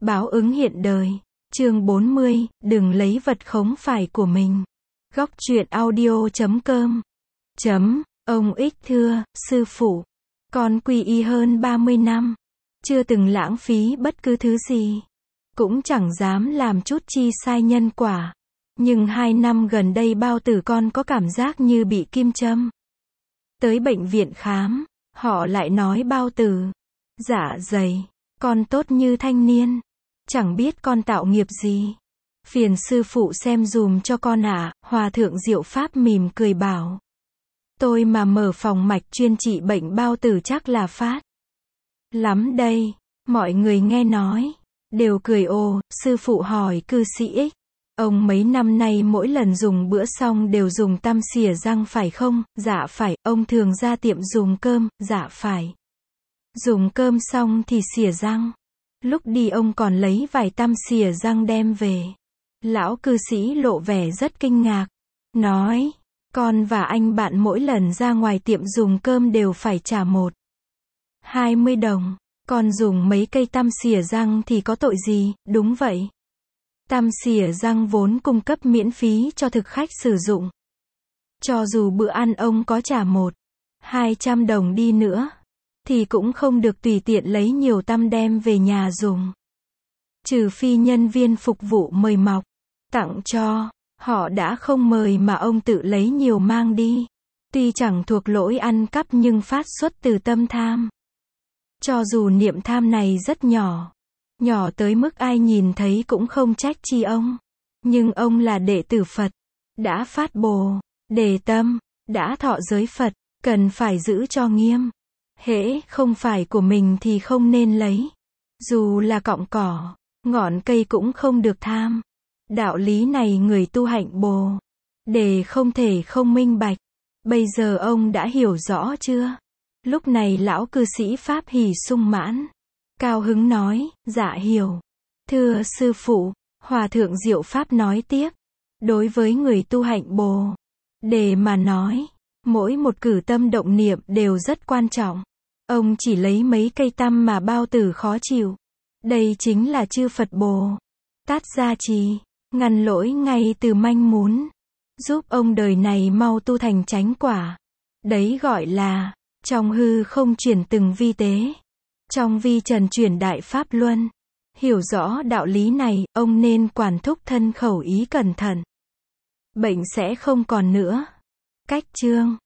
Báo ứng hiện đời. Chương 40, đừng lấy vật không phải của mình. Góc truyện audio.com. Ông Ích thưa, sư phụ, con quy y hơn 30 năm, chưa từng lãng phí bất cứ thứ gì, cũng chẳng dám làm chút chi sai nhân quả. Nhưng 2 năm gần đây bao tử con có cảm giác như bị kim châm. Tới bệnh viện khám, họ lại nói bao tử, dạ dày, con tốt như thanh niên, chẳng biết con tạo nghiệp gì. Phiền sư phụ xem dùm cho con ạ. Hòa thượng Diệu Pháp mỉm cười bảo, tôi mà mở phòng mạch chuyên trị bệnh bao tử chắc là phát lắm đây. Mọi người nghe nói, đều cười ồ. Sư phụ hỏi cư sĩ Ích, ông mấy năm nay mỗi lần dùng bữa xong đều dùng tăm xỉa răng phải không? Dạ phải. Ông thường ra tiệm dùng cơm? Dạ phải. Dùng cơm xong thì xỉa răng. Lúc đi ông còn lấy vài tăm xỉa răng đem về. Lão cư sĩ lộ vẻ rất kinh ngạc, nói, con và anh bạn mỗi lần ra ngoài tiệm dùng cơm đều phải trả 20 đồng. Con dùng mấy cây tăm xỉa răng thì có tội gì? Đúng vậy. Tăm xỉa răng vốn cung cấp miễn phí cho thực khách sử dụng. Cho dù bữa ăn ông có trả 200 đồng đi nữa, thì cũng không được tùy tiện lấy nhiều tăm đem về nhà dùng. Trừ phi nhân viên phục vụ mời mọc, tặng cho, họ đã không mời mà ông tự lấy nhiều mang đi. Tuy chẳng thuộc lỗi ăn cắp nhưng phát xuất từ tâm tham. Cho dù niệm tham này rất nhỏ, nhỏ tới mức ai nhìn thấy cũng không trách chi ông. Nhưng ông là đệ tử Phật, đã phát Bồ đề tâm, đã thọ giới Phật, cần phải giữ cho nghiêm. Hễ không phải của mình thì không nên lấy. Dù là cọng cỏ, ngọn cây cũng không được tham. Đạo lý này người tu hạnh Bồ đề không thể không minh bạch. Bây giờ ông đã hiểu rõ chưa? Lúc này lão cư sĩ Pháp hỉ sung mãn, cao hứng nói, dạ hiểu. Thưa sư phụ, Hòa thượng Diệu Pháp nói tiếp, đối với người tu hạnh Bồ đề mà nói, mỗi một cử tâm động niệm đều rất quan trọng. Ông chỉ lấy mấy cây tăm mà bao tử khó chịu. Đây chính là chư Phật Bồ Tát gia trì, ngăn lỗi ngay từ manh mún, giúp ông đời này mau tu thành chánh quả. Đấy gọi là, trong hư không chuyển từng vi tế, trong vi trần chuyển đại pháp luân. Hiểu rõ đạo lý này, ông nên quản thúc thân khẩu ý cẩn thận. Bệnh sẽ không còn nữa. Cách chương